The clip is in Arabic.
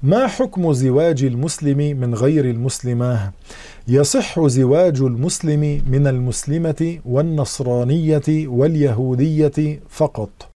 ما حكم زواج المسلم من غير المسلمة؟ يصح زواج المسلم من المسلمة والنصرانية واليهودية فقط.